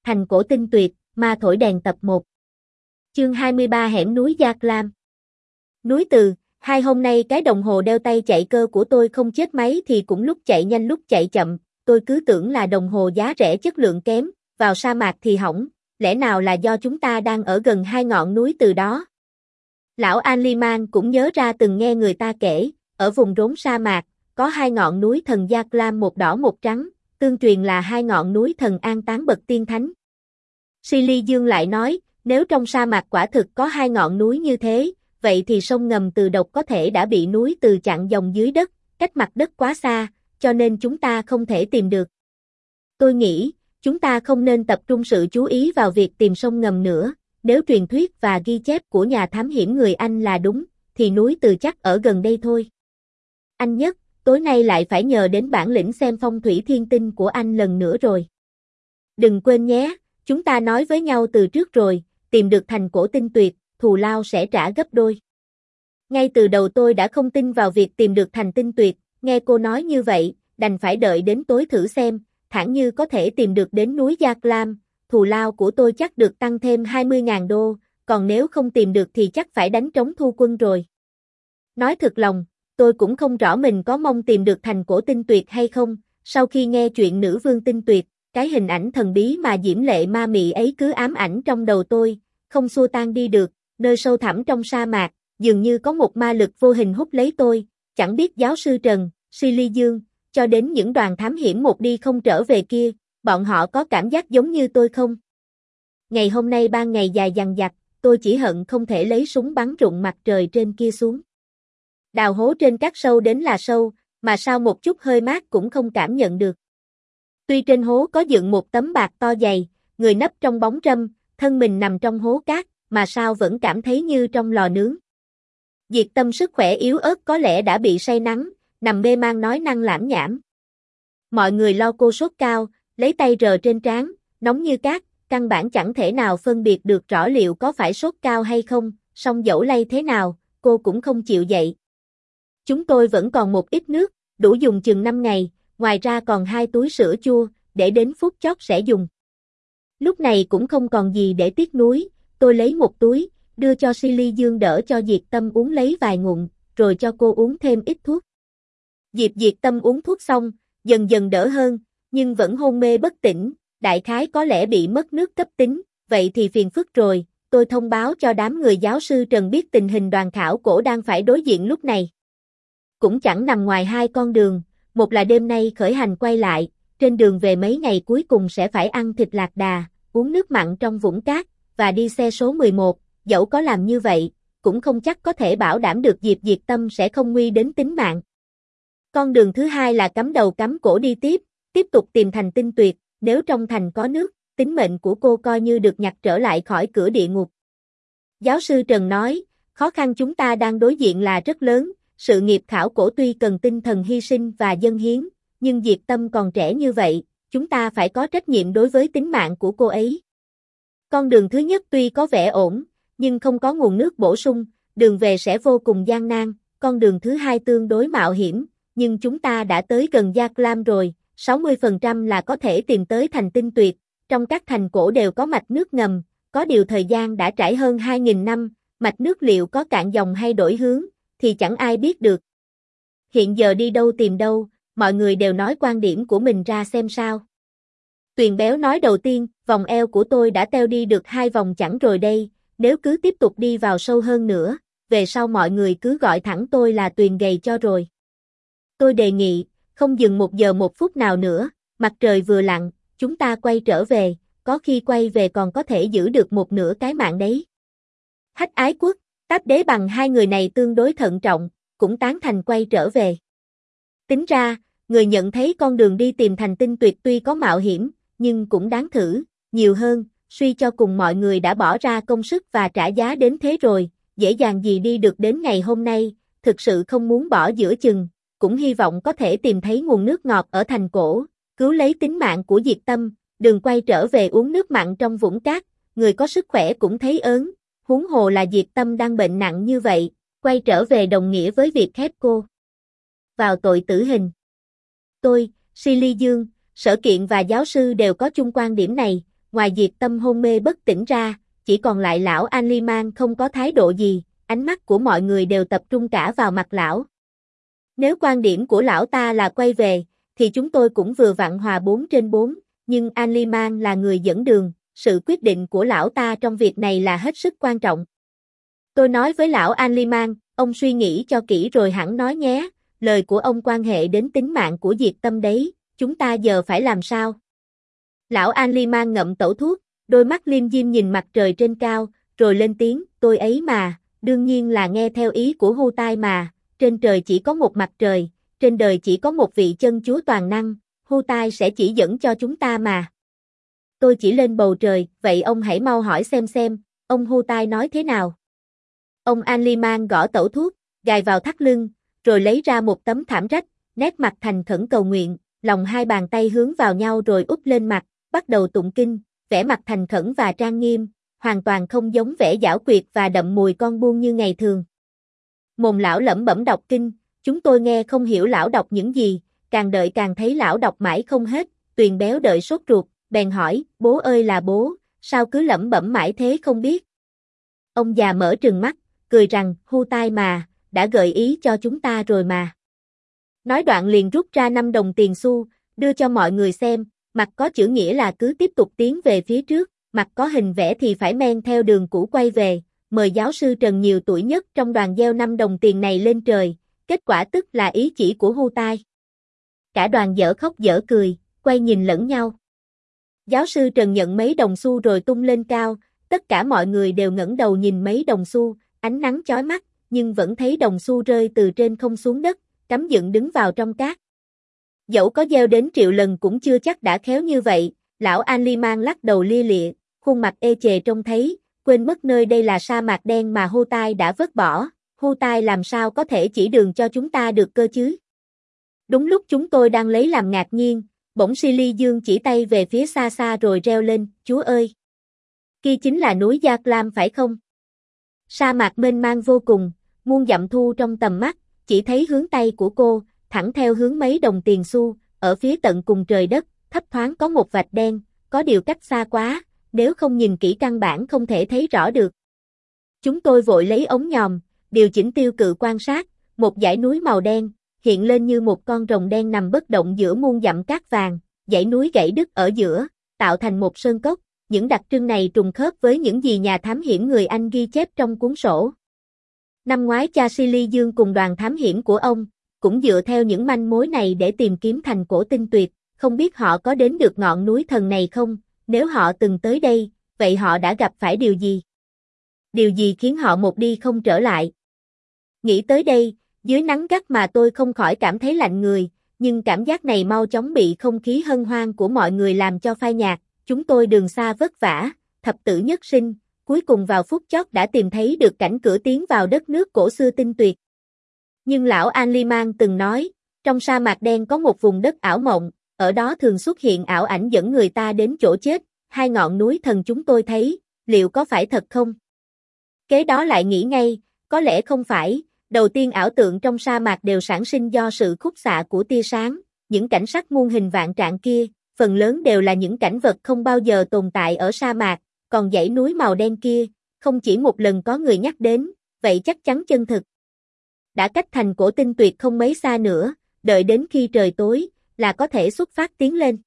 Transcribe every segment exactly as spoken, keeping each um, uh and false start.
Thành cổ tinh tuyệt, ma thổi đèn tập một. Chương hai mươi ba hẻm núi Giác Lam. Núi Từ, hai hôm nay cái đồng hồ đeo tay chạy cơ của tôi không chết máy thì cũng lúc chạy nhanh lúc chạy chậm, tôi cứ tưởng là đồng hồ giá rẻ chất lượng kém, vào sa mạc thì hỏng, lẽ nào là do chúng ta đang ở gần hai ngọn núi Từ đó. Lão An-li-man cũng nhớ ra từng nghe người ta kể, ở vùng rốn sa mạc, có hai ngọn núi thần Giác Lam một đỏ một trắng, tương truyền là hai ngọn núi thần an táng bậc tiên thánh. Silly Dương lại nói, nếu trong sa mạc quả thực có hai ngọn núi như thế, vậy thì sông ngầm Từ độc có thể đã bị núi Từ chặn dòng dưới đất, cách mặt đất quá xa, cho nên chúng ta không thể tìm được. Tôi nghĩ, chúng ta không nên tập trung sự chú ý vào việc tìm sông ngầm nữa, nếu truyền thuyết và ghi chép của nhà thám hiểm người Anh là đúng, thì núi Từ chắc ở gần đây thôi. Anh Nhất, tối nay lại phải nhờ đến bản lĩnh xem phong thủy thiên tinh của anh lần nữa rồi. Đừng quên nhé, chúng ta nói với nhau từ trước rồi, tìm được thành cổ tinh tuyệt, thù lao sẽ trả gấp đôi. Ngay từ đầu tôi đã không tin vào việc tìm được thành tinh tuyệt, nghe cô nói như vậy, đành phải đợi đến tối thử xem, thẳng như có thể tìm được đến núi Giác Lam, thù lao của tôi chắc được tăng thêm hai mươi nghìn đô, còn nếu không tìm được thì chắc phải đánh trống thu quân rồi. Nói thực lòng, tôi cũng không rõ mình có mong tìm được thành cổ tinh tuyệt hay không, sau khi nghe chuyện nữ vương tinh tuyệt, cái hình ảnh thần bí mà diễm lệ ma mị ấy cứ ám ảnh trong đầu tôi, không xua tan đi được, nơi sâu thẳm trong sa mạc, dường như có một ma lực vô hình hút lấy tôi, chẳng biết giáo sư Trần, Silly Dương, cho đến những đoàn thám hiểm một đi không trở về kia, bọn họ có cảm giác giống như tôi không? Ngày hôm nay ban ngày dài dằng dặc, tôi chỉ hận không thể lấy súng bắn rụng mặt trời trên kia xuống. Đào hố trên cát sâu đến là sâu, mà sao một chút hơi mát cũng không cảm nhận được. Tuy trên hố có dựng một tấm bạt to dày, người nấp trong bóng râm, thân mình nằm trong hố cát, mà sao vẫn cảm thấy như trong lò nướng. Diệt Tâm sức khỏe yếu ớt có lẽ đã bị say nắng, nằm mê man nói năng lảm nhảm. Mọi người lo cô sốt cao, lấy tay rờ trên trán, nóng như cát, căn bản chẳng thể nào phân biệt được rõ liệu có phải sốt cao hay không, song dẫu lay thế nào, cô cũng không chịu dậy. Chúng tôi vẫn còn một ít nước, đủ dùng chừng năm ngày, ngoài ra còn hai túi sữa chua, để đến phút chót sẽ dùng. Lúc này cũng không còn gì để tiếc nuối, tôi lấy một túi, đưa cho Silly Dương đỡ cho Diệt Tâm uống lấy vài ngụm, rồi cho cô uống thêm ít thuốc. Diệp Diệt Tâm uống thuốc xong, dần dần đỡ hơn, nhưng vẫn hôn mê bất tỉnh, đại khái có lẽ bị mất nước cấp tính, vậy thì phiền phức rồi, tôi thông báo cho đám người giáo sư Trần biết tình hình đoàn khảo cổ đang phải đối diện lúc này. Cũng chẳng nằm ngoài hai con đường, một là đêm nay khởi hành quay lại, trên đường về mấy ngày cuối cùng sẽ phải ăn thịt lạc đà, uống nước mặn trong vũng cát, và đi xe số mười một, dẫu có làm như vậy, cũng không chắc có thể bảo đảm được Diệp Diệt Tâm sẽ không nguy đến tính mạng. Con đường thứ hai là cắm đầu cắm cổ đi tiếp, tiếp tục tìm thành tinh tuyệt, nếu trong thành có nước, tính mệnh của cô coi như được nhặt trở lại khỏi cửa địa ngục. Giáo sư Trần nói, khó khăn chúng ta đang đối diện là rất lớn, sự nghiệp khảo cổ tuy cần tinh thần hy sinh và dâng hiến, nhưng Diệt Tâm còn trẻ như vậy, chúng ta phải có trách nhiệm đối với tính mạng của cô ấy. Con đường thứ nhất tuy có vẻ ổn, nhưng không có nguồn nước bổ sung, đường về sẽ vô cùng gian nan, con đường thứ hai tương đối mạo hiểm, nhưng chúng ta đã tới gần Giác Lam rồi, sáu mươi phần trăm là có thể tìm tới thành tinh tuyệt, trong các thành cổ đều có mạch nước ngầm, có điều thời gian đã trải hơn hai nghìn năm, mạch nước liệu có cạn dòng hay đổi hướng, thì chẳng ai biết được. Hiện giờ đi đâu tìm đâu, mọi người đều nói quan điểm của mình ra xem sao. Tuyền Béo nói đầu tiên, vòng eo của tôi đã teo đi được hai vòng chẳng rồi đây, nếu cứ tiếp tục đi vào sâu hơn nữa, về sau mọi người cứ gọi thẳng tôi là Tuyền gầy cho rồi. Tôi đề nghị, không dừng một giờ một phút nào nữa, mặt trời vừa lặn, chúng ta quay trở về, có khi quay về còn có thể giữ được một nửa cái mạng đấy. Hách Ái Quốc, Táp Đế Bằng hai người này tương đối thận trọng, cũng tán thành quay trở về. Tính ra, người nhận thấy con đường đi tìm thành tinh tuyệt tuy có mạo hiểm, nhưng cũng đáng thử, nhiều hơn, suy cho cùng mọi người đã bỏ ra công sức và trả giá đến thế rồi, dễ dàng gì đi được đến ngày hôm nay, thực sự không muốn bỏ giữa chừng, cũng hy vọng có thể tìm thấy nguồn nước ngọt ở thành cổ, cứu lấy tính mạng của Diệt Tâm, đừng quay trở về uống nước mặn trong vũng cát, người có sức khỏe cũng thấy ớn, huống hồ là Diệt Tâm đang bệnh nặng như vậy, quay trở về đồng nghĩa với việc khép cô vào tội tử hình. Tôi, Silly Dương, Sở Kiện và giáo sư đều có chung quan điểm này, ngoài Diệp Tâm hôn mê bất tỉnh ra, chỉ còn lại lão An Ly Mang không có thái độ gì, ánh mắt của mọi người đều tập trung cả vào mặt lão. Nếu quan điểm của lão ta là quay về, thì chúng tôi cũng vừa vặn hòa bốn trên bốn, nhưng An Ly Mang là người dẫn đường, sự quyết định của lão ta trong việc này là hết sức quan trọng. Tôi nói với lão An Ly Mang, ông suy nghĩ cho kỹ rồi hẳn nói nhé, lời của ông quan hệ đến tính mạng của Diệp Tâm đấy, chúng ta giờ phải làm sao? Lão An Ly Mang ngậm tẩu thuốc, đôi mắt liêm diêm nhìn mặt trời trên cao, rồi lên tiếng, tôi ấy mà, đương nhiên là nghe theo ý của Hu Tai mà, trên trời chỉ có một mặt trời, trên đời chỉ có một vị chân chúa toàn năng, Hu Tai sẽ chỉ dẫn cho chúng ta mà. Tôi chỉ lên bầu trời, vậy ông hãy mau hỏi xem xem, ông Hu Tai nói thế nào? Ông An Ly Mang gõ tẩu thuốc, gài vào thắt lưng, rồi lấy ra một tấm thảm rách, nét mặt thành khẩn cầu nguyện, lòng hai bàn tay hướng vào nhau rồi úp lên mặt, bắt đầu tụng kinh, vẻ mặt thành khẩn và trang nghiêm, hoàn toàn không giống vẻ giảo quyệt và đậm mùi con buôn như ngày thường. Mồm lão lẩm bẩm đọc kinh, chúng tôi nghe không hiểu lão đọc những gì, càng đợi càng thấy lão đọc mãi không hết, Tuyền béo đợi sốt ruột, bèn hỏi, bố ơi là bố, sao cứ lẩm bẩm mãi thế không biết? Ông già mở trừng mắt, cười rằng, Hu Tai mà, đã gợi ý cho chúng ta rồi mà. Nói đoạn liền rút ra năm đồng tiền xu, đưa cho mọi người xem, mặt có chữ nghĩa là cứ tiếp tục tiến về phía trước, mặt có hình vẽ thì phải men theo đường cũ quay về, mời giáo sư Trần nhiều tuổi nhất trong đoàn gieo năm đồng tiền này lên trời, kết quả tức là ý chỉ của Hu Tai. Cả đoàn dở khóc dở cười, quay nhìn lẫn nhau. Giáo sư Trần nhận mấy đồng xu rồi tung lên cao, tất cả mọi người đều ngẩng đầu nhìn mấy đồng xu, ánh nắng chói mắt, nhưng vẫn thấy đồng xu rơi từ trên không xuống đất, cắm dựng đứng vào trong cát. Dẫu có gieo đến triệu lần cũng chưa chắc đã khéo như vậy, lão An Ly Mang lắc đầu lia lịa, khuôn mặt ê chề trông thấy, quên mất nơi đây là sa mạc đen mà Hu Tai đã vứt bỏ, Hu Tai làm sao có thể chỉ đường cho chúng ta được cơ chứ? Đúng lúc chúng tôi đang lấy làm ngạc nhiên, bỗng Silly Dương chỉ tay về phía xa xa rồi reo lên, Chúa ơi! Kia chính là núi Gia Lam phải không? Sa mạc mênh mang vô cùng, muôn dặm thu trong tầm mắt, chỉ thấy hướng tay của cô, thẳng theo hướng mấy đồng tiền xu, ở phía tận cùng trời đất, thấp thoáng có một vạch đen, có điều cách xa quá, nếu không nhìn kỹ căn bản không thể thấy rõ được. Chúng tôi vội lấy ống nhòm, điều chỉnh tiêu cự quan sát, một dãy núi màu đen, hiện lên như một con rồng đen nằm bất động giữa muôn dặm cát vàng, dãy núi gãy đứt ở giữa, tạo thành một sơn cốc, những đặc trưng này trùng khớp với những gì nhà thám hiểm người Anh ghi chép trong cuốn sổ. Năm ngoái cha Silly Dương cùng đoàn thám hiểm của ông, cũng dựa theo những manh mối này để tìm kiếm thành cổ tinh tuyệt, không biết họ có đến được ngọn núi thần này không, nếu họ từng tới đây, vậy họ đã gặp phải điều gì? Điều gì khiến họ một đi không trở lại? Nghĩ tới đây, dưới nắng gắt mà tôi không khỏi cảm thấy lạnh người, nhưng cảm giác này mau chóng bị không khí hân hoan của mọi người làm cho phai nhạt, chúng tôi đường xa vất vả, thập tử nhất sinh, cuối cùng vào phút chót đã tìm thấy được cảnh cửa tiến vào đất nước cổ xưa tinh tuyệt. Nhưng lão An Ly Mang từng nói, trong sa mạc đen có một vùng đất ảo mộng, ở đó thường xuất hiện ảo ảnh dẫn người ta đến chỗ chết, hai ngọn núi thần chúng tôi thấy, liệu có phải thật không? Kế đó lại nghĩ ngay, có lẽ không phải, đầu tiên ảo tượng trong sa mạc đều sản sinh do sự khúc xạ của tia sáng, những cảnh sắc muôn hình vạn trạng kia, phần lớn đều là những cảnh vật không bao giờ tồn tại ở sa mạc, còn dãy núi màu đen kia, không chỉ một lần có người nhắc đến, vậy chắc chắn chân thực. Đã cách thành cổ tinh tuyệt không mấy xa nữa, đợi đến khi trời tối, là có thể xuất phát tiến lên.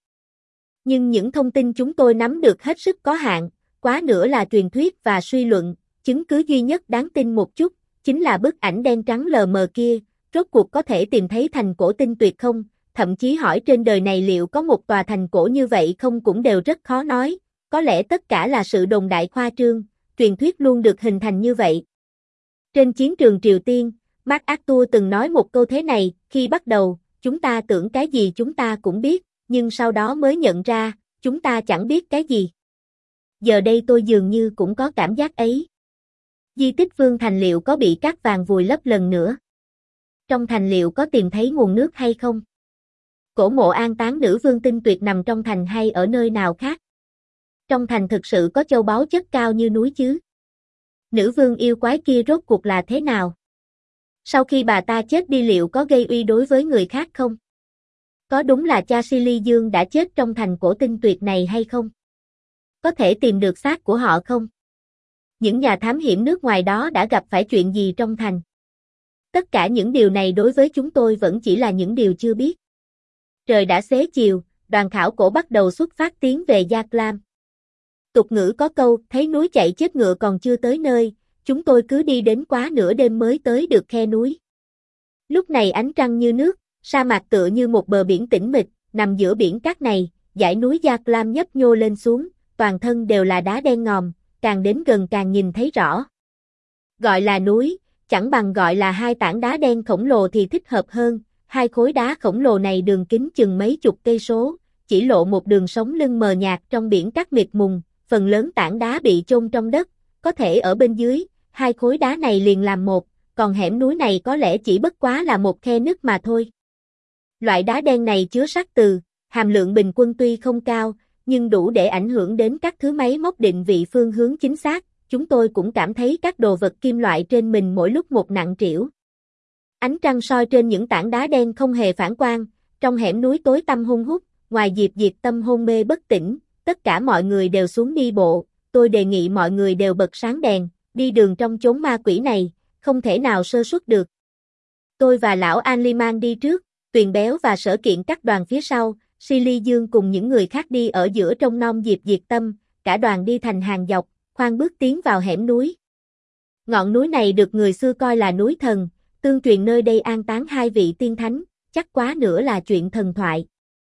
Nhưng những thông tin chúng tôi nắm được hết sức có hạn, quá nữa là truyền thuyết và suy luận, chứng cứ duy nhất đáng tin một chút, chính là bức ảnh đen trắng lờ mờ kia, rốt cuộc có thể tìm thấy thành cổ tinh tuyệt không, thậm chí hỏi trên đời này liệu có một tòa thành cổ như vậy không cũng đều rất khó nói, có lẽ tất cả là sự đồn đại khoa trương, truyền thuyết luôn được hình thành như vậy. Trên chiến trường Triều Tiên, MacArthur từng nói một câu thế này, khi bắt đầu, chúng ta tưởng cái gì chúng ta cũng biết, nhưng sau đó mới nhận ra, chúng ta chẳng biết cái gì. Giờ đây tôi dường như cũng có cảm giác ấy. Di tích Vương Thành liệu có bị cát vàng vùi lấp lần nữa? Trong thành liệu có tìm thấy nguồn nước hay không? Cổ mộ an táng nữ vương tinh tuyệt nằm trong thành hay ở nơi nào khác? Trong thành thực sự có châu báu chất cao như núi chứ? Nữ vương yêu quái kia rốt cuộc là thế nào? Sau khi bà ta chết đi liệu có gây uy đối với người khác không? Có đúng là cha Silly Dương đã chết trong thành cổ tinh tuyệt này hay không? Có thể tìm được xác của họ không? Những nhà thám hiểm nước ngoài đó đã gặp phải chuyện gì trong thành? Tất cả những điều này đối với chúng tôi vẫn chỉ là những điều chưa biết. Trời đã xế chiều, đoàn khảo cổ bắt đầu xuất phát tiến về Gia Lam. Tục ngữ có câu, thấy núi chạy chết ngựa còn chưa tới nơi, chúng tôi cứ đi đến quá nửa đêm mới tới được khe núi. Lúc này ánh trăng như nước, sa mạc tựa như một bờ biển tĩnh mịch, nằm giữa biển cát này, dãy núi Gia Lam nhấp nhô lên xuống, toàn thân đều là đá đen ngòm, càng đến gần càng nhìn thấy rõ. Gọi là núi, chẳng bằng gọi là hai tảng đá đen khổng lồ thì thích hợp hơn, hai khối đá khổng lồ này đường kính chừng mấy chục cây số, chỉ lộ một đường sống lưng mờ nhạt trong biển cát mịt mùng, phần lớn tảng đá bị chôn trong đất, có thể ở bên dưới, hai khối đá này liền làm một, còn hẻm núi này có lẽ chỉ bất quá là một khe nứt mà thôi. Loại đá đen này chứa sắt từ, hàm lượng bình quân tuy không cao, nhưng đủ để ảnh hưởng đến các thứ máy móc định vị phương hướng chính xác, chúng tôi cũng cảm thấy các đồ vật kim loại trên mình mỗi lúc một nặng trĩu. Ánh trăng soi trên những tảng đá đen không hề phản quang, trong hẻm núi tối tăm hun hút, ngoài Diệp Diệp Tâm hôn mê bất tỉnh, tất cả mọi người đều xuống đi bộ, tôi đề nghị mọi người đều bật sáng đèn, đi đường trong chốn ma quỷ này, không thể nào sơ suất được. Tôi và lão An Liman đi trước, Tuyền Béo và Sở Kiện cắt đoàn phía sau, Silly Dương cùng những người khác đi ở giữa trong non Diệp Diệp Tâm, cả đoàn đi thành hàng dọc, khoan bước tiến vào hẻm núi. Ngọn núi này được người xưa coi là núi thần, tương truyền nơi đây an táng hai vị tiên thánh, chắc quá nữa là chuyện thần thoại.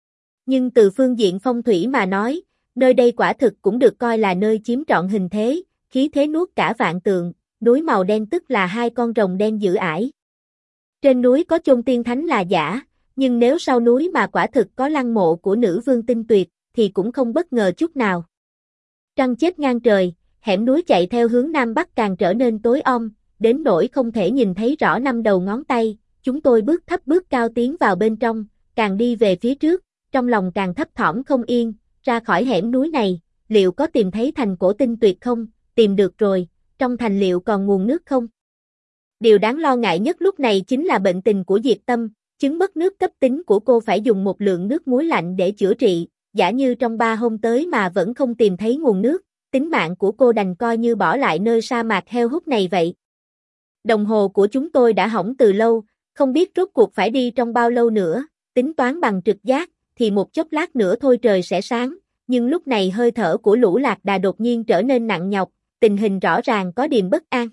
Nhưng từ phương diện phong thủy mà nói, nơi đây quả thực cũng được coi là nơi chiếm trọn hình thế, khí thế nuốt cả vạn tượng, núi màu đen tức là hai con rồng đen dữ ải. Trên núi có chôn tiên thánh là giả, nhưng nếu sau núi mà quả thực có lăng mộ của nữ vương tinh tuyệt, thì cũng không bất ngờ chút nào. Trăng chết ngang trời, hẻm núi chạy theo hướng nam bắc càng trở nên tối om, đến nỗi không thể nhìn thấy rõ năm đầu ngón tay, chúng tôi bước thấp bước cao tiến vào bên trong, càng đi về phía trước, trong lòng càng thấp thỏm không yên, ra khỏi hẻm núi này, liệu có tìm thấy thành cổ tinh tuyệt không, tìm được rồi, trong thành liệu còn nguồn nước không? Điều đáng lo ngại nhất lúc này chính là bệnh tình của Diệp Tâm, chứng mất nước cấp tính của cô phải dùng một lượng nước muối lạnh để chữa trị, giả như trong ba hôm tới mà vẫn không tìm thấy nguồn nước, tính mạng của cô đành coi như bỏ lại nơi sa mạc heo hút này vậy. Đồng hồ của chúng tôi đã hỏng từ lâu, không biết rốt cuộc phải đi trong bao lâu nữa, tính toán bằng trực giác, thì một chốc lát nữa thôi trời sẽ sáng, nhưng lúc này hơi thở của Lũ Lạc Đà đột nhiên trở nên nặng nhọc, tình hình rõ ràng có điềm bất an.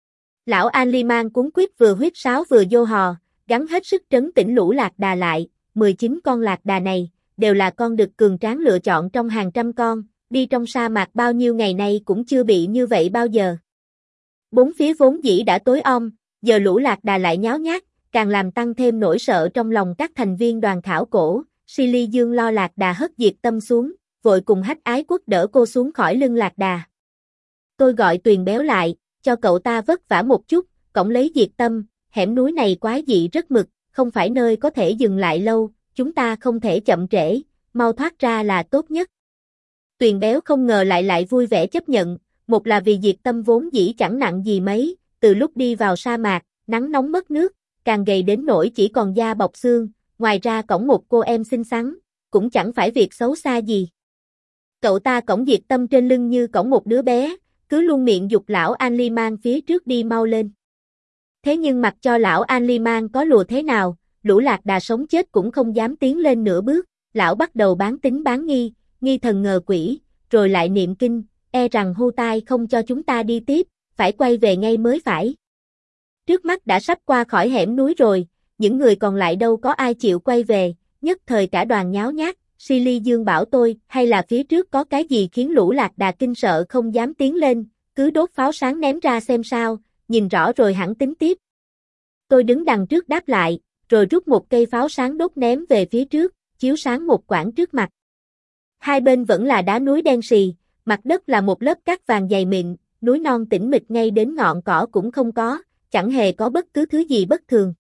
Lão An Liman cuống quýt vừa huýt sáo vừa vô hò, gắng hết sức trấn tĩnh Lũ Lạc Đà lại, mười chín con lạc đà này, đều là con đực cường tráng lựa chọn trong hàng trăm con, đi trong sa mạc bao nhiêu ngày nay cũng chưa bị như vậy bao giờ. Bốn phía vốn dĩ đã tối om, giờ Lũ Lạc Đà lại nháo nhác, càng làm tăng thêm nỗi sợ trong lòng các thành viên đoàn khảo cổ. Silly Dương lo Lạc Đà hất Diệp Tâm xuống, vội cùng Hách Ái Quốc đỡ cô xuống khỏi lưng Lạc Đà. Tôi gọi Tuyền Béo lại, cho cậu ta vất vả một chút, cõng lấy Diệp Tâm, hẻm núi này quái dị rất mực, không phải nơi có thể dừng lại lâu, chúng ta không thể chậm trễ, mau thoát ra là tốt nhất. Tuyền Béo không ngờ lại lại vui vẻ chấp nhận, một là vì Diệp Tâm vốn dĩ chẳng nặng gì mấy, từ lúc đi vào sa mạc, nắng nóng mất nước, càng gầy đến nỗi chỉ còn da bọc xương, ngoài ra cõng một cô em xinh xắn, cũng chẳng phải việc xấu xa gì. Cậu ta cõng Diệp Tâm trên lưng như cõng một đứa bé, cứ luôn miệng giục lão An Liman phía trước đi mau lên. Thế nhưng mặc cho lão An Liman có lùa thế nào, Lũ Lạc Đà sống chết cũng không dám tiến lên nửa bước, lão bắt đầu bán tính bán nghi, nghi thần ngờ quỷ, rồi lại niệm kinh, e rằng hưu tai không cho chúng ta đi tiếp, phải quay về ngay mới phải. Trước mắt đã sắp qua khỏi hẻm núi rồi, những người còn lại đâu có ai chịu quay về, nhất thời cả đoàn nháo nhác, Silly Dương bảo tôi, hay là phía trước có cái gì khiến Lũ Lạc Đà kinh sợ không dám tiến lên, cứ đốt pháo sáng ném ra xem sao, nhìn rõ rồi hẳn tính tiếp. Tôi đứng đằng trước đáp lại, rồi rút một cây pháo sáng đốt ném về phía trước, chiếu sáng một quãng trước mặt. Hai bên vẫn là đá núi đen sì, mặt đất là một lớp cát vàng dày mịn, núi non tĩnh mịch ngay đến ngọn cỏ cũng không có, chẳng hề có bất cứ thứ gì bất thường.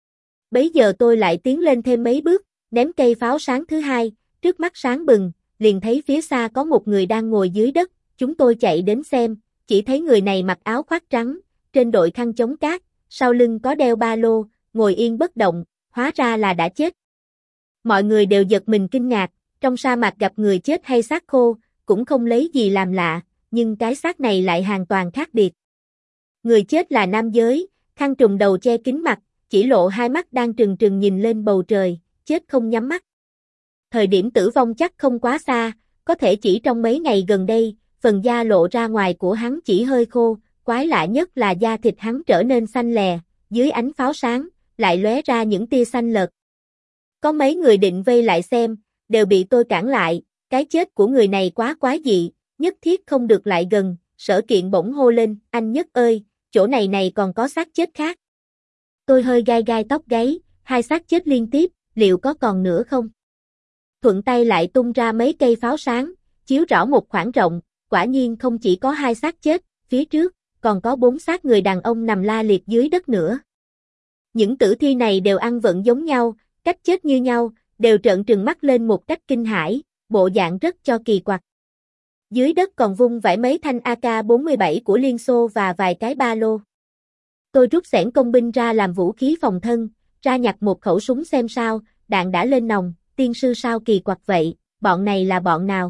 Bấy giờ tôi lại tiến lên thêm mấy bước, ném cây pháo sáng thứ hai, trước mắt sáng bừng, liền thấy phía xa có một người đang ngồi dưới đất, chúng tôi chạy đến xem, chỉ thấy người này mặc áo khoác trắng, trên đội khăn chống cát, sau lưng có đeo ba lô, ngồi yên bất động, hóa ra là đã chết. Mọi người đều giật mình kinh ngạc, trong sa mạc gặp người chết hay xác khô, cũng không lấy gì làm lạ, nhưng cái xác này lại hoàn toàn khác biệt. Người chết là nam giới, khăn trùm đầu che kín mặt, chỉ lộ hai mắt đang trừng trừng nhìn lên bầu trời, chết không nhắm mắt. Thời điểm tử vong chắc không quá xa, có thể chỉ trong mấy ngày gần đây, phần da lộ ra ngoài của hắn chỉ hơi khô, quái lạ nhất là da thịt hắn trở nên xanh lè, dưới ánh pháo sáng, lại lóe ra những tia xanh lợt. Có mấy người định vây lại xem, đều bị tôi cản lại, cái chết của người này quá quái dị, nhất thiết không được lại gần, Sở Kiện bỗng hô lên, anh Nhất ơi, chỗ này này còn có xác chết khác. Tôi hơi gai gai tóc gáy, hai xác chết liên tiếp, liệu có còn nữa không? Thuận tay lại tung ra mấy cây pháo sáng, chiếu rõ một khoảng rộng, quả nhiên không chỉ có hai xác chết, phía trước, còn có bốn xác người đàn ông nằm la liệt dưới đất nữa. Những tử thi này đều ăn vận giống nhau, cách chết như nhau, đều trợn trừng mắt lên một cách kinh hãi, bộ dạng rất cho kỳ quặc. Dưới đất còn vung vãi mấy thanh A K bốn mươi bảy của Liên Xô và vài cái ba lô. Tôi rút xẻng công binh ra làm vũ khí phòng thân, ra nhặt một khẩu súng xem sao, đạn đã lên nòng, tiên sư sao kỳ quặc vậy, bọn này là bọn nào?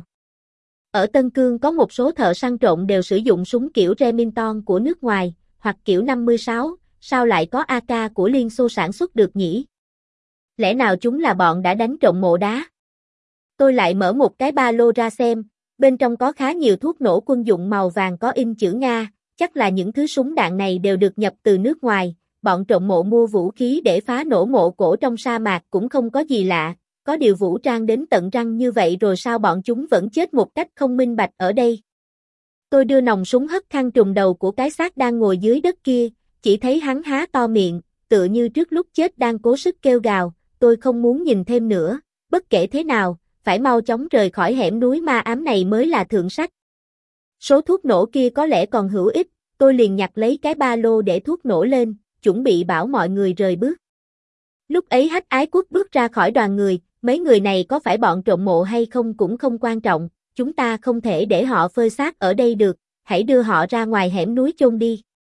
Ở Tân Cương có một số thợ săn trộm đều sử dụng súng kiểu Remington của nước ngoài, hoặc kiểu năm mươi sáu, sao lại có A K của Liên Xô sản xuất được nhỉ? Lẽ nào chúng là bọn đã đánh trộm mộ đá? Tôi lại mở một cái ba lô ra xem, bên trong có khá nhiều thuốc nổ quân dụng màu vàng có in chữ Nga, chắc là những thứ súng đạn này đều được nhập từ nước ngoài, bọn trộm mộ mua vũ khí để phá nổ mộ cổ trong sa mạc cũng không có gì lạ, có điều vũ trang đến tận răng như vậy rồi sao bọn chúng vẫn chết một cách không minh bạch ở đây. Tôi đưa nòng súng hất khăn trùm đầu của cái xác đang ngồi dưới đất kia, chỉ thấy hắn há to miệng, tựa như trước lúc chết đang cố sức kêu gào, tôi không muốn nhìn thêm nữa, bất kể thế nào, phải mau chóng rời khỏi hẻm núi ma ám này mới là thượng sách. Số thuốc nổ kia có lẽ còn hữu ích, tôi liền nhặt lấy cái ba lô để thuốc nổ lên, chuẩn bị bảo mọi người rời bước. Lúc ấy Hách Ái Quốc bước ra khỏi đoàn người, mấy người này có phải bọn trộm mộ hay không cũng không quan trọng, chúng ta không thể để họ phơi xác ở đây được, hãy đưa họ ra ngoài hẻm núi chôn đi.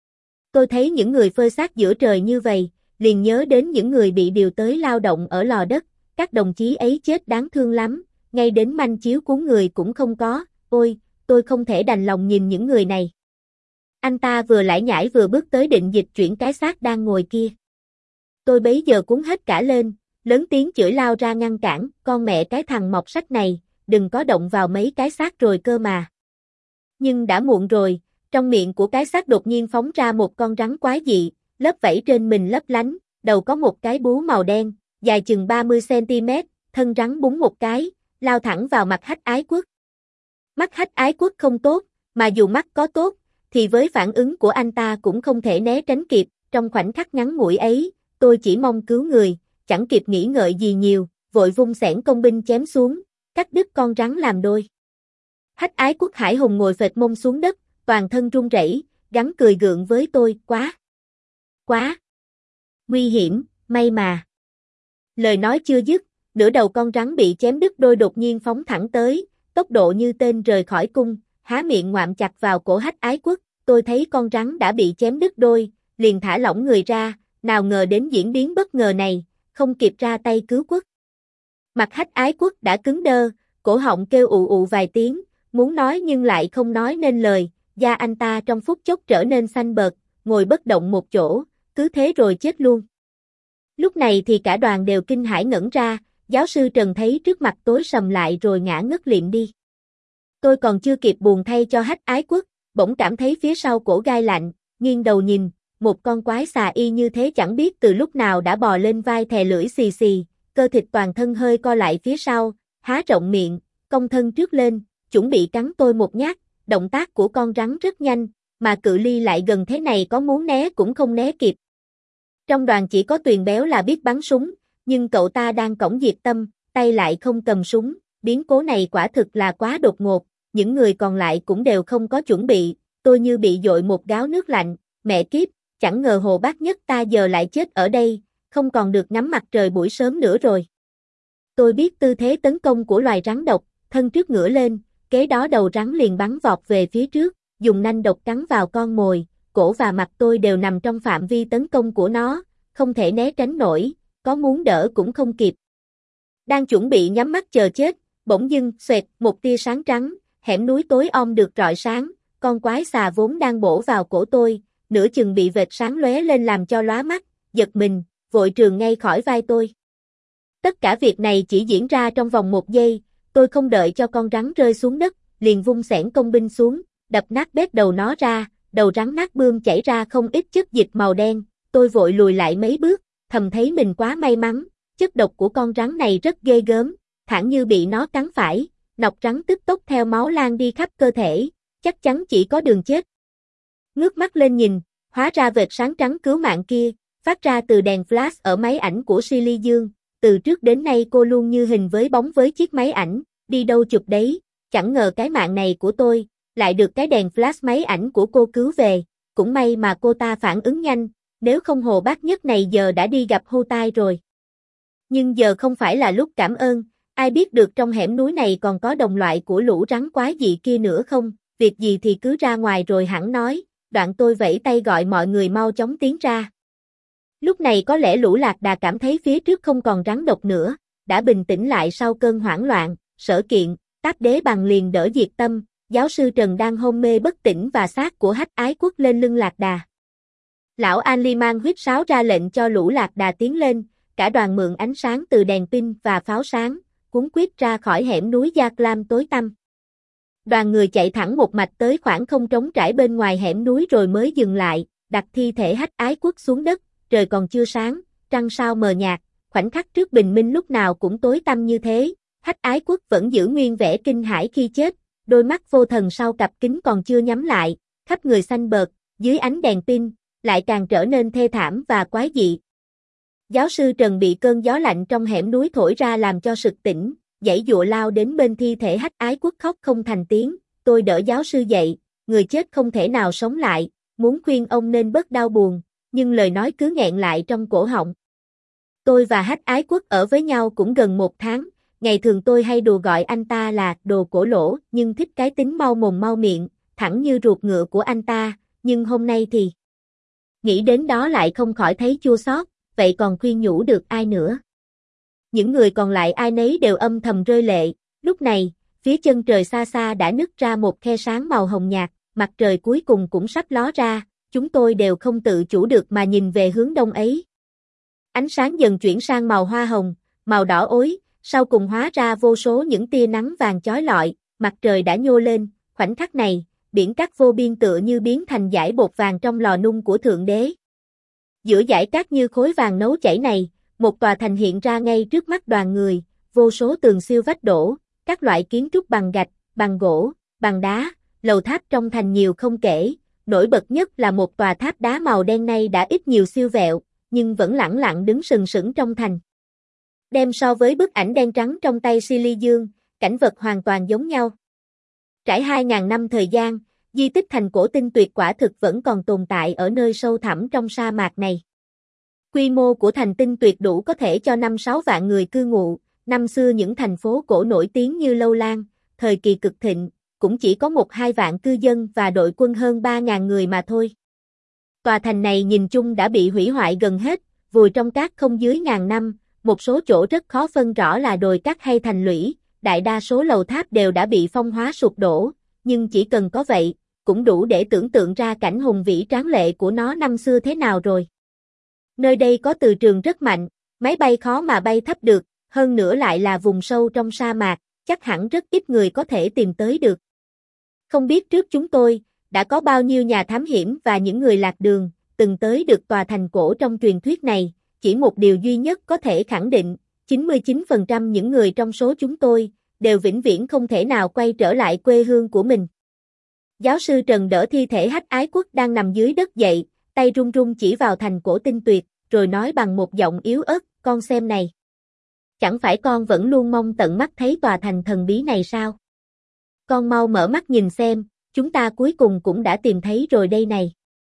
Tôi thấy những người phơi xác giữa trời như vậy, liền nhớ đến những người bị điều tới lao động ở lò đất, các đồng chí ấy chết đáng thương lắm, ngay đến manh chiếu cuốn người cũng không có, ôi, tôi không thể đành lòng nhìn những người này. Anh ta vừa lải nhải vừa bước tới định dịch chuyển cái xác đang ngồi kia. Tôi bấy giờ cuốn hết cả lên, lớn tiếng chửi lao ra ngăn cản, con mẹ cái thằng mọc sách này, đừng có động vào mấy cái xác rồi cơ mà. Nhưng đã muộn rồi, trong miệng của cái xác đột nhiên phóng ra một con rắn quái dị, lớp vảy trên mình lấp lánh, đầu có một cái bú màu đen, dài chừng ba mươi xăng ti mét, thân rắn búng một cái, lao thẳng vào mặt Hách Ái Quốc. Mắt Hách Ái Quốc không tốt, mà dù mắt có tốt, thì với phản ứng của anh ta cũng không thể né tránh kịp, trong khoảnh khắc ngắn ngủi ấy, tôi chỉ mong cứu người, chẳng kịp nghĩ ngợi gì nhiều, vội vung xẻng công binh chém xuống, cắt đứt con rắn làm đôi. Hách Ái Quốc hải hùng ngồi phệt mông xuống đất, toàn thân run rẩy, gắng cười gượng với tôi, quá, quá, nguy hiểm, may mà. Lời nói chưa dứt, nửa đầu con rắn bị chém đứt đôi đột nhiên phóng thẳng tới, tốc độ như tên rời khỏi cung, há miệng ngoạm chặt vào cổ Hách Ái Quốc, tôi thấy con rắn đã bị chém đứt đôi, liền thả lỏng người ra, nào ngờ đến diễn biến bất ngờ này, không kịp ra tay cứu Quốc. Mặt Hách Ái Quốc đã cứng đơ, cổ họng kêu ụ ụ vài tiếng, muốn nói nhưng lại không nói nên lời, da anh ta trong phút chốc trở nên xanh bợt, ngồi bất động một chỗ, cứ thế rồi chết luôn. Lúc này thì cả đoàn đều kinh hãi ngẩn ra, giáo sư Trần thấy trước mặt tối sầm lại rồi ngã ngất liệm đi. Tôi còn chưa kịp buồn thay cho Hách Ái Quốc, bỗng cảm thấy phía sau cổ gai lạnh, nghiêng đầu nhìn, một con quái xà y như thế chẳng biết từ lúc nào đã bò lên vai thè lưỡi xì xì, cơ thịt toàn thân hơi co lại phía sau, há rộng miệng, cong thân trước lên, chuẩn bị cắn tôi một nhát, động tác của con rắn rất nhanh, mà cự ly lại gần thế này có muốn né cũng không né kịp. Trong đoàn chỉ có Tuyền Béo là biết bắn súng, nhưng cậu ta đang cõng diệt tâm, tay lại không cầm súng, biến cố này quả thực là quá đột ngột, những người còn lại cũng đều không có chuẩn bị, tôi như bị dội một gáo nước lạnh, mẹ kiếp, chẳng ngờ Hồ Bác Nhất ta giờ lại chết ở đây, không còn được ngắm mặt trời buổi sớm nữa rồi. Tôi biết tư thế tấn công của loài rắn độc, thân trước ngửa lên, kế đó đầu rắn liền bắn vọt về phía trước, dùng nanh độc cắn vào con mồi, cổ và mặt tôi đều nằm trong phạm vi tấn công của nó, không thể né tránh nổi, có muốn đỡ cũng không kịp. Đang chuẩn bị nhắm mắt chờ chết, bỗng dưng, xoẹt, một tia sáng trắng, hẻm núi tối om được rọi sáng, con quái xà vốn đang bổ vào cổ tôi, nửa chừng bị vệt sáng lóe lên làm cho lóa mắt, giật mình, vội trườn ngay khỏi vai tôi. Tất cả việc này chỉ diễn ra trong vòng một giây, tôi không đợi cho con rắn rơi xuống đất, liền vung xẻng công binh xuống, đập nát bét đầu nó ra, đầu rắn nát bươm chảy ra không ít chất dịch màu đen, tôi vội lùi lại mấy bước, thầm thấy mình quá may mắn, chất độc của con rắn này rất ghê gớm, thẳng như bị nó cắn phải, nọc rắn tức tốc theo máu lan đi khắp cơ thể, chắc chắn chỉ có đường chết. Ngước mắt lên nhìn, hóa ra vệt sáng trắng cứu mạng kia, phát ra từ đèn flash ở máy ảnh của Silly Dương, từ trước đến nay cô luôn như hình với bóng với chiếc máy ảnh, đi đâu chụp đấy, chẳng ngờ cái mạng này của tôi, lại được cái đèn flash máy ảnh của cô cứu về, cũng may mà cô ta phản ứng nhanh, nếu không Hồ Bác Nhất này giờ đã đi gặp hưu tai rồi. Nhưng giờ không phải là lúc cảm ơn, ai biết được trong hẻm núi này còn có đồng loại của lũ rắn quái dị kia nữa không, việc gì thì cứ ra ngoài rồi hẳn nói, đoạn tôi vẫy tay gọi mọi người mau chóng tiến ra. Lúc này có lẽ lũ lạc đà cảm thấy phía trước không còn rắn độc nữa, đã bình tĩnh lại sau cơn hoảng loạn, Sở Kiện, Táp Đế Bằng liền đỡ Diệt Tâm, giáo sư Trần đang hôn mê bất tỉnh và xác của Hách Ái Quốc lên lưng lạc đà. Lão An Ly mang huyết sáo ra lệnh cho lũ lạc đà tiến lên, cả đoàn mượn ánh sáng từ đèn pin và pháo sáng, cuốn quýt ra khỏi hẻm núi Giác Lam tối tăm. Đoàn người chạy thẳng một mạch tới khoảng không trống trải bên ngoài hẻm núi rồi mới dừng lại, đặt thi thể Hách Ái Quốc xuống đất, trời còn chưa sáng, trăng sao mờ nhạt, khoảnh khắc trước bình minh lúc nào cũng tối tăm như thế, Hách Ái Quốc vẫn giữ nguyên vẻ kinh hãi khi chết, đôi mắt vô thần sau cặp kính còn chưa nhắm lại, khắp người xanh bợt, dưới ánh đèn pin, lại càng trở nên thê thảm và quái dị. Giáo sư Trần bị cơn gió lạnh trong hẻm núi thổi ra làm cho sực tỉnh, giãy giụa lao đến bên thi thể Hách Ái Quốc khóc không thành tiếng, tôi đỡ giáo sư dậy, người chết không thể nào sống lại, muốn khuyên ông nên bớt đau buồn, nhưng lời nói cứ nghẹn lại trong cổ họng. Tôi và Hách Ái Quốc ở với nhau cũng gần một tháng, ngày thường tôi hay đùa gọi anh ta là đồ cổ lỗ, nhưng thích cái tính mau mồm mau miệng, thẳng như ruột ngựa của anh ta, nhưng hôm nay thì nghĩ đến đó lại không khỏi thấy chua xót, vậy còn khuyên nhủ được ai nữa. Những người còn lại ai nấy đều âm thầm rơi lệ, lúc này, phía chân trời xa xa đã nứt ra một khe sáng màu hồng nhạt, mặt trời cuối cùng cũng sắp ló ra, chúng tôi đều không tự chủ được mà nhìn về hướng đông ấy. Ánh sáng dần chuyển sang màu hoa hồng, màu đỏ ối, sau cùng hóa ra vô số những tia nắng vàng chói lọi, mặt trời đã nhô lên, khoảnh khắc này, biển cát vô biên tựa như biến thành dải bột vàng trong lò nung của Thượng Đế. Giữa dải cát như khối vàng nấu chảy này, một tòa thành hiện ra ngay trước mắt đoàn người, vô số tường siêu vách đổ, các loại kiến trúc bằng gạch, bằng gỗ, bằng đá, lầu tháp trong thành nhiều không kể, nổi bật nhất là một tòa tháp đá màu đen nay đã ít nhiều siêu vẹo, nhưng vẫn lẳng lặng đứng sừng sững trong thành. Đem so với bức ảnh đen trắng trong tay Silly Dương, cảnh vật hoàn toàn giống nhau. Trải hai ngàn năm thời gian, di tích thành cổ tinh tuyệt quả thực vẫn còn tồn tại ở nơi sâu thẳm trong sa mạc này. Quy mô của thành tinh tuyệt đủ có thể cho năm sáu vạn người cư ngụ, năm xưa những thành phố cổ nổi tiếng như Lâu Lan, thời kỳ cực thịnh, cũng chỉ có một hai vạn cư dân và đội quân hơn ba ngàn người mà thôi. Tòa thành này nhìn chung đã bị hủy hoại gần hết, vùi trong cát không dưới ngàn năm, một số chỗ rất khó phân rõ là đồi cát hay thành lũy, đại đa số lầu tháp đều đã bị phong hóa sụp đổ, nhưng chỉ cần có vậy, cũng đủ để tưởng tượng ra cảnh hùng vĩ tráng lệ của nó năm xưa thế nào rồi. Nơi đây có từ trường rất mạnh, máy bay khó mà bay thấp được, hơn nữa lại là vùng sâu trong sa mạc, chắc hẳn rất ít người có thể tìm tới được. Không biết trước chúng tôi, đã có bao nhiêu nhà thám hiểm và những người lạc đường, từng tới được tòa thành cổ trong truyền thuyết này, chỉ một điều duy nhất có thể khẳng định, chín mươi chín phần trăm những người trong số chúng tôi, đều vĩnh viễn không thể nào quay trở lại quê hương của mình. Giáo sư Trần đỡ thi thể Hách Ái Quốc đang nằm dưới đất dậy, tay run run chỉ vào thành cổ tinh tuyệt, rồi nói bằng một giọng yếu ớt, con xem này. Chẳng phải con vẫn luôn mong tận mắt thấy tòa thành thần bí này sao? Con mau mở mắt nhìn xem, chúng ta cuối cùng cũng đã tìm thấy rồi đây này.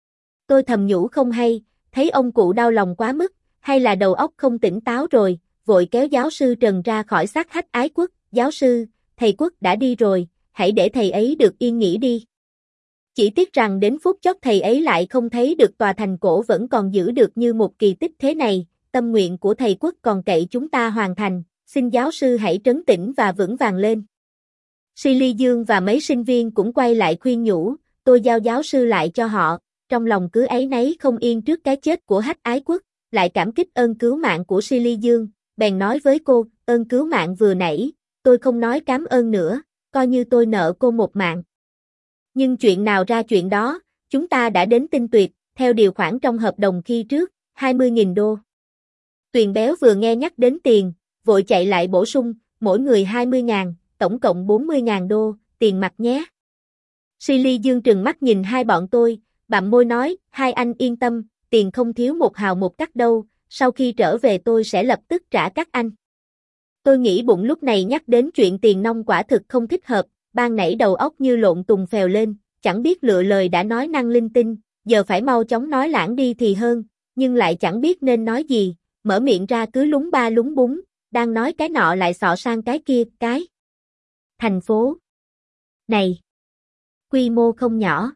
Tôi thầm nhủ không hay, thấy ông cụ đau lòng quá mức, hay là đầu óc không tỉnh táo rồi, vội kéo giáo sư Trần ra khỏi xác Hách Ái Quốc, giáo sư, thầy Quốc đã đi rồi, hãy để thầy ấy được yên nghỉ đi. Chỉ tiếc rằng đến phút chót thầy ấy lại không thấy được tòa thành cổ vẫn còn giữ được như một kỳ tích thế này, tâm nguyện của thầy Quốc còn cậy chúng ta hoàn thành, xin giáo sư hãy trấn tĩnh và vững vàng lên. Silly Dương và mấy sinh viên cũng quay lại khuyên nhủ, tôi giao giáo sư lại cho họ, trong lòng cứ áy náy không yên trước cái chết của Hách Ái Quốc, lại cảm kích ơn cứu mạng của Silly Dương, bèn nói với cô, ơn cứu mạng vừa nãy, tôi không nói cảm ơn nữa, coi như tôi nợ cô một mạng. Nhưng chuyện nào ra chuyện đó, chúng ta đã đến Tinh Tuyệt, theo điều khoản trong hợp đồng khi trước, hai mươi nghìn đô. Tuyền Béo vừa nghe nhắc đến tiền, vội chạy lại bổ sung, mỗi người hai mươi ngàn, tổng cộng bốn mươi ngàn đô, tiền mặt nhé. Silly Dương trừng mắt nhìn hai bọn tôi, bặm môi nói, hai anh yên tâm, tiền không thiếu một hào một cắc đâu, sau khi trở về tôi sẽ lập tức trả các anh. Tôi nghĩ bụng lúc này nhắc đến chuyện tiền nong quả thực không thích hợp, ban nãy đầu óc như lộn tùng phèo lên, chẳng biết lựa lời đã nói năng linh tinh, giờ phải mau chóng nói lãng đi thì hơn, nhưng lại chẳng biết nên nói gì, mở miệng ra cứ lúng ba lúng búng, đang nói cái nọ lại xọ sang cái kia, cái. Thành phố này, quy mô không nhỏ.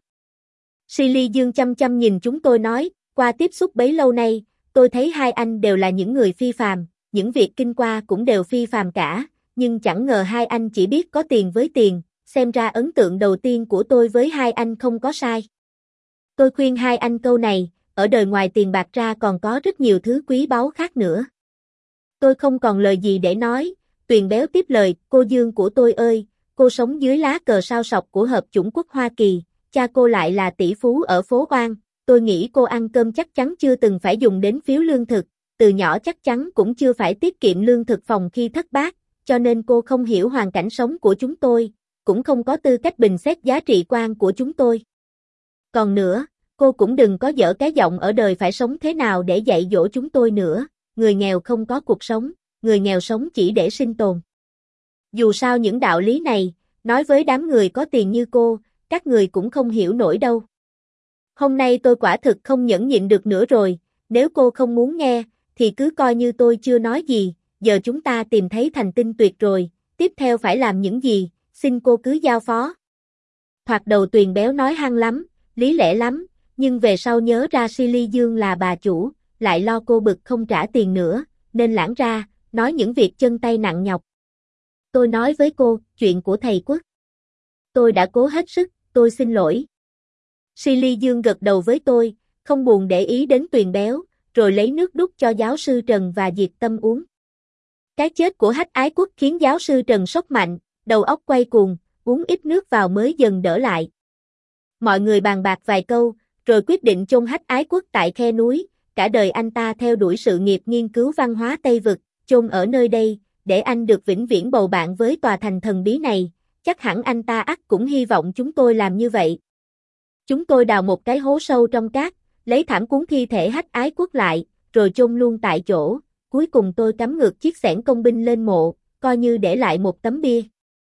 Silly Dương chăm chăm nhìn chúng tôi nói, qua tiếp xúc bấy lâu nay, tôi thấy hai anh đều là những người phi phàm, những việc kinh qua cũng đều phi phàm cả, nhưng chẳng ngờ hai anh chỉ biết có tiền với tiền, xem ra ấn tượng đầu tiên của tôi với hai anh không có sai. Tôi khuyên hai anh câu này, ở đời ngoài tiền bạc ra còn có rất nhiều thứ quý báu khác nữa. Tôi không còn lời gì để nói, Tuyền Béo tiếp lời, cô Dương của tôi ơi, cô sống dưới lá cờ sao sọc của Hợp chủng quốc Hoa Kỳ, cha cô lại là tỷ phú ở phố Oan, tôi nghĩ cô ăn cơm chắc chắn chưa từng phải dùng đến phiếu lương thực, từ nhỏ chắc chắn cũng chưa phải tiết kiệm lương thực phòng khi thất bát, cho nên cô không hiểu hoàn cảnh sống của chúng tôi, cũng không có tư cách bình xét giá trị quan của chúng tôi. Còn nữa, cô cũng đừng có dở cái giọng ở đời phải sống thế nào để dạy dỗ chúng tôi nữa, người nghèo không có cuộc sống, người nghèo sống chỉ để sinh tồn. Dù sao những đạo lý này, nói với đám người có tiền như cô, các người cũng không hiểu nổi đâu. Hôm nay tôi quả thực không nhẫn nhịn được nữa rồi, nếu cô không muốn nghe, thì cứ coi như tôi chưa nói gì, giờ chúng ta tìm thấy thành Tinh Tuyệt rồi, tiếp theo phải làm những gì, xin cô cứ giao phó. Thoạt đầu Tuyền Béo nói hăng lắm, lý lẽ lắm, nhưng về sau nhớ ra Silly Dương là bà chủ, lại lo cô bực không trả tiền nữa, nên lãng ra, nói những việc chân tay nặng nhọc. Tôi nói với cô, chuyện của thầy Quốc. Tôi đã cố hết sức, tôi xin lỗi. Silly Dương gật đầu với tôi, không buồn để ý đến Tuyền Béo, rồi lấy nước đút cho giáo sư Trần và Diệt Tâm uống. Cái chết của Hách Ái Quốc khiến giáo sư Trần sốc mạnh, đầu óc quay cuồng, uống ít nước vào mới dần đỡ lại. Mọi người bàn bạc vài câu, rồi quyết định chôn Hách Ái Quốc tại khe núi, cả đời anh ta theo đuổi sự nghiệp nghiên cứu văn hóa Tây Vực, chôn ở nơi đây, để anh được vĩnh viễn bầu bạn với tòa thành thần bí này, chắc hẳn anh ta ắt cũng hy vọng chúng tôi làm như vậy. Chúng tôi đào một cái hố sâu trong cát, lấy thảm cuốn thi thể Hách Ái Quốc lại, rồi chôn luôn tại chỗ, cuối cùng tôi cắm ngược chiếc xẻng công binh lên mộ, coi như để lại một tấm bia.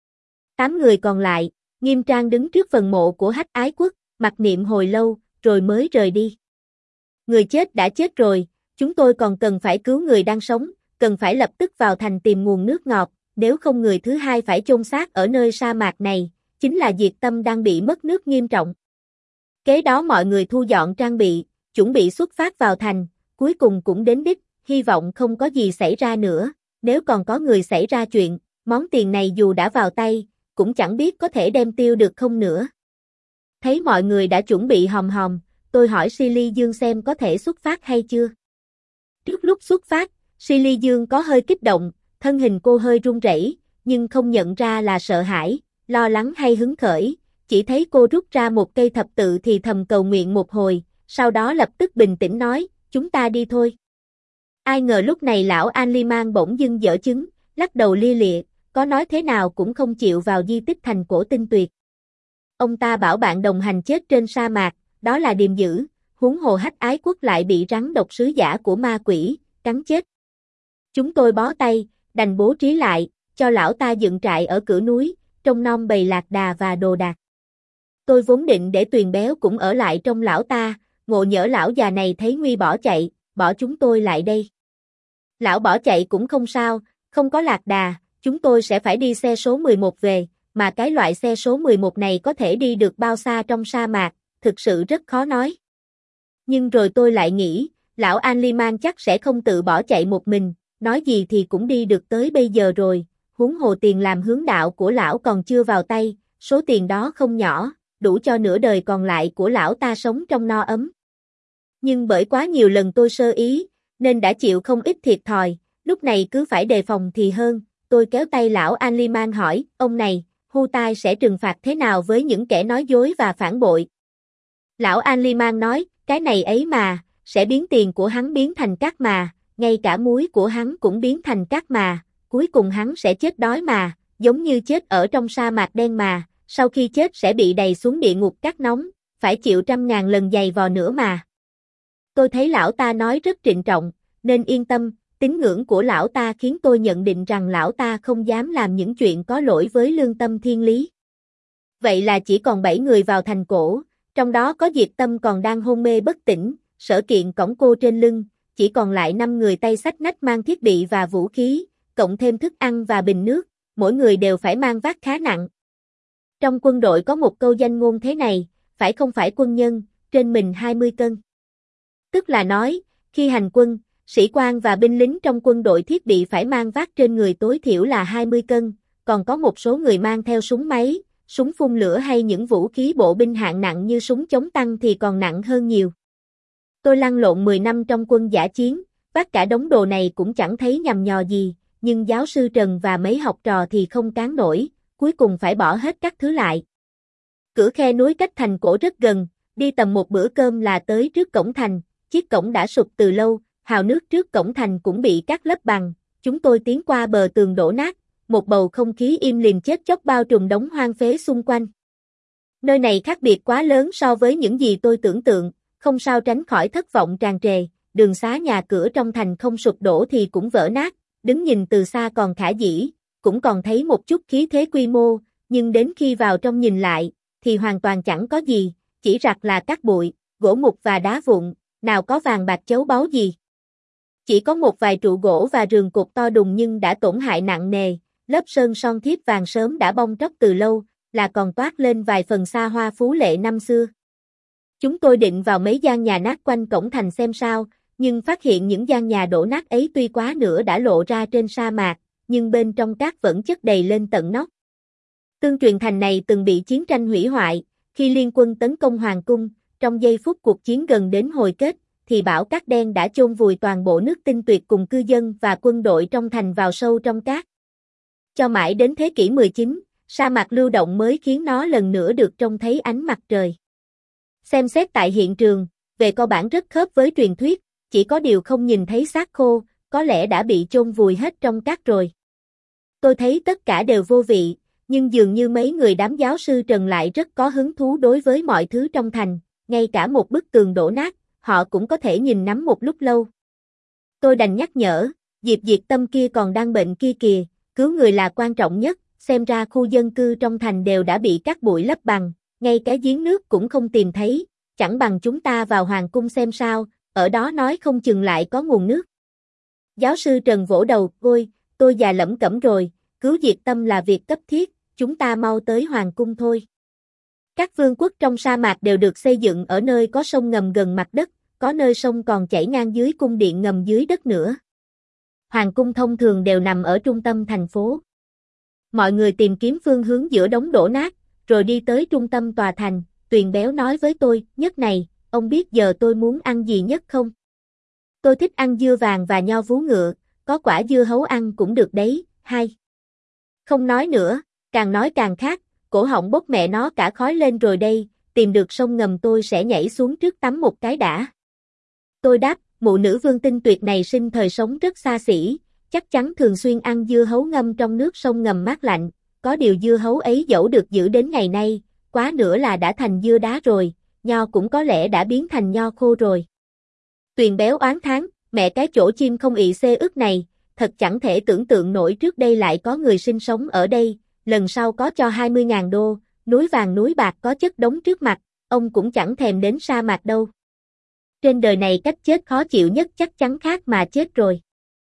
Tám người còn lại, nghiêm trang đứng trước phần mộ của Hách Ái Quốc, mặc niệm hồi lâu, rồi mới rời đi. Người chết đã chết rồi, chúng tôi còn cần phải cứu người đang sống, cần phải lập tức vào thành tìm nguồn nước ngọt, nếu không người thứ hai phải chôn xác ở nơi sa mạc này, chính là Diệt Tâm đang bị mất nước nghiêm trọng. Kế đó mọi người thu dọn trang bị, chuẩn bị xuất phát vào thành, cuối cùng cũng đến đích, hy vọng không có gì xảy ra nữa, nếu còn có người xảy ra chuyện, món tiền này dù đã vào tay, cũng chẳng biết có thể đem tiêu được không nữa. Thấy mọi người đã chuẩn bị hòm hòm, tôi hỏi Silly Dương xem có thể xuất phát hay chưa. Trước lúc xuất phát, Silly Dương có hơi kích động, thân hình cô hơi run rẩy, nhưng không nhận ra là sợ hãi, lo lắng hay hứng khởi, chỉ thấy cô rút ra một cây thập tự thì thầm cầu nguyện một hồi, sau đó lập tức bình tĩnh nói, chúng ta đi thôi. Ai ngờ lúc này lão An-li-man bỗng dưng dở chứng, lắc đầu lia lịa, có nói thế nào cũng không chịu vào di tích thành cổ Tinh Tuyệt. Ông ta bảo bạn đồng hành chết trên sa mạc, đó là điềm dữ, huống hồ Hách Ái Quốc lại bị rắn độc sứ giả của ma quỷ, cắn chết. Chúng tôi bó tay, đành bố trí lại, cho lão ta dựng trại ở cửa núi, trông nom bầy lạc đà và đồ đạc. Tôi vốn định để Tuyền Béo cũng ở lại trong lão ta, ngộ nhỡ lão già này thấy nguy bỏ chạy, bỏ chúng tôi lại đây. Lão bỏ chạy cũng không sao, không có lạc đà, chúng tôi sẽ phải đi xe số mười một về, mà cái loại xe số mười một này có thể đi được bao xa trong sa mạc, thực sự rất khó nói. Nhưng rồi tôi lại nghĩ, lão An-li-man chắc sẽ không tự bỏ chạy một mình, nói gì thì cũng đi được tới bây giờ rồi, huống hồ tiền làm hướng đạo của lão còn chưa vào tay, số tiền đó không nhỏ, đủ cho nửa đời còn lại của lão ta sống trong no ấm. Nhưng bởi quá nhiều lần tôi sơ ý, nên đã chịu không ít thiệt thòi, lúc này cứ phải đề phòng thì hơn. Tôi kéo tay lão An-li-man hỏi, ông này, Hu Tai sẽ trừng phạt thế nào với những kẻ nói dối và phản bội? Lão An-li-man nói, cái này ấy mà, sẽ biến tiền của hắn biến thành cát mà, ngay cả muối của hắn cũng biến thành cát mà, cuối cùng hắn sẽ chết đói mà, giống như chết ở trong sa mạc đen mà, sau khi chết sẽ bị đày xuống địa ngục cát nóng, phải chịu trăm ngàn lần giày vò nữa mà. Tôi thấy lão ta nói rất trịnh trọng, nên yên tâm, tín ngưỡng của lão ta khiến tôi nhận định rằng lão ta không dám làm những chuyện có lỗi với lương tâm thiên lý. Vậy là chỉ còn bảy người vào thành cổ, trong đó có Diệt Tâm còn đang hôn mê bất tỉnh, Sở Kiện cõng cô trên lưng, chỉ còn lại năm người tay xách nách mang thiết bị và vũ khí, cộng thêm thức ăn và bình nước, mỗi người đều phải mang vác khá nặng. Trong quân đội có một câu danh ngôn thế này, phải không phải quân nhân, trên mình hai mươi cân. Tức là nói, khi hành quân, sĩ quan và binh lính trong quân đội thiết bị phải mang vác trên người tối thiểu là hai mươi cân, còn có một số người mang theo súng máy, súng phun lửa hay những vũ khí bộ binh hạng nặng như súng chống tăng thì còn nặng hơn nhiều. Tôi lăn lộn mười năm trong quân dã chiến, vác cả đống đồ này cũng chẳng thấy nhằm nhò gì, nhưng giáo sư Trần và mấy học trò thì không cán nổi, cuối cùng phải bỏ hết các thứ lại. Cửa khe núi cách thành cổ rất gần, đi tầm một bữa cơm là tới trước cổng thành, chiếc cổng đã sụp từ lâu, hào nước trước cổng thành cũng bị cắt lấp bằng, chúng tôi tiến qua bờ tường đổ nát, một bầu không khí im lìm chết chóc bao trùm đống hoang phế xung quanh. Nơi này khác biệt quá lớn so với những gì tôi tưởng tượng, không sao tránh khỏi thất vọng tràn trề, đường xá nhà cửa trong thành không sụp đổ thì cũng vỡ nát, đứng nhìn từ xa còn khả dĩ, cũng còn thấy một chút khí thế quy mô, nhưng đến khi vào trong nhìn lại, thì hoàn toàn chẳng có gì, chỉ rặt là cát bụi, gỗ mục và đá vụn, nào có vàng bạc chấu báu gì. Chỉ có một vài trụ gỗ và rường cột to đùng nhưng đã tổn hại nặng nề, lớp sơn son thiếp vàng sớm đã bong tróc từ lâu, là còn toát lên vài phần xa hoa phú lệ năm xưa. Chúng tôi định vào mấy gian nhà nát quanh cổng thành xem sao, nhưng phát hiện những gian nhà đổ nát ấy tuy quá nữa đã lộ ra trên sa mạc, nhưng bên trong cát vẫn chất đầy lên tận nóc. Tương truyền thành này từng bị chiến tranh hủy hoại, khi liên quân tấn công hoàng cung, trong giây phút cuộc chiến gần đến hồi kết, thì bão cát đen đã chôn vùi toàn bộ nước Tinh Tuyệt cùng cư dân và quân đội trong thành vào sâu trong cát. Cho mãi đến thế kỷ mười chín, sa mạc lưu động mới khiến nó lần nữa được trông thấy ánh mặt trời. Xem xét tại hiện trường, về cơ bản rất khớp với truyền thuyết, chỉ có điều không nhìn thấy xác khô, có lẽ đã bị chôn vùi hết trong cát rồi. Tôi thấy tất cả đều vô vị, nhưng dường như mấy người đám giáo sư Trần lại rất có hứng thú đối với mọi thứ trong thành, ngay cả một bức tường đổ nát, họ cũng có thể nhìn ngắm một lúc lâu. Tôi đành nhắc nhở, Diệp Diệt Tâm kia còn đang bệnh kia kìa, cứu người là quan trọng nhất, xem ra khu dân cư trong thành đều đã bị cát bụi lấp bằng, ngay cái giếng nước cũng không tìm thấy, chẳng bằng chúng ta vào hoàng cung xem sao, ở đó nói không chừng lại có nguồn nước. Giáo sư Trần vỗ đầu, ôi, tôi già lẩm cẩm rồi, cứu Diệt Tâm là việc cấp thiết, chúng ta mau tới hoàng cung thôi. Các vương quốc trong sa mạc đều được xây dựng ở nơi có sông ngầm gần mặt đất, có nơi sông còn chảy ngang dưới cung điện ngầm dưới đất nữa. Hoàng cung thông thường đều nằm ở trung tâm thành phố. Mọi người tìm kiếm phương hướng giữa đống đổ nát, rồi đi tới trung tâm tòa thành. Tuyền Béo nói với tôi, nhất này, ông biết giờ tôi muốn ăn gì nhất không? Tôi thích ăn dưa vàng và nho vú ngựa, có quả dưa hấu ăn cũng được đấy, hay. Không nói nữa, càng nói càng khát, cổ họng bốc mẹ nó cả khói lên rồi đây, tìm được sông ngầm tôi sẽ nhảy xuống trước tắm một cái đã. Tôi đáp, mụ nữ vương Tinh Tuyệt này sinh thời sống rất xa xỉ, chắc chắn thường xuyên ăn dưa hấu ngâm trong nước sông ngầm mát lạnh, có điều dưa hấu ấy dẫu được giữ đến ngày nay, quá nữa là đã thành dưa đá rồi, nho cũng có lẽ đã biến thành nho khô rồi. Tuyền Béo oán thán, mẹ cái chỗ chim không ị xê ức này, thật chẳng thể tưởng tượng nổi trước đây lại có người sinh sống ở đây, lần sau có cho hai mươi ngàn đô, núi vàng núi bạc có chất đống trước mặt, ông cũng chẳng thèm đến sa mạc đâu. Trên đời này cách chết khó chịu nhất chắc chắn khác mà chết rồi.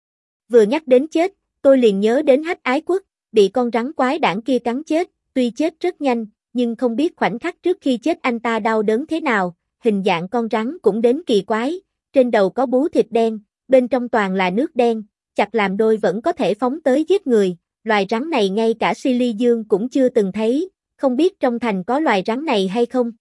Vừa nhắc đến chết, tôi liền nhớ đến Hách Ái Quốc, bị con rắn quái đản kia cắn chết, tuy chết rất nhanh, nhưng không biết khoảnh khắc trước khi chết anh ta đau đớn thế nào, hình dạng con rắn cũng đến kỳ quái, trên đầu có bú thịt đen, bên trong toàn là nước đen, chặt làm đôi vẫn có thể phóng tới giết người, loài rắn này ngay cả Silly Dương cũng chưa từng thấy, không biết trong thành có loài rắn này hay không.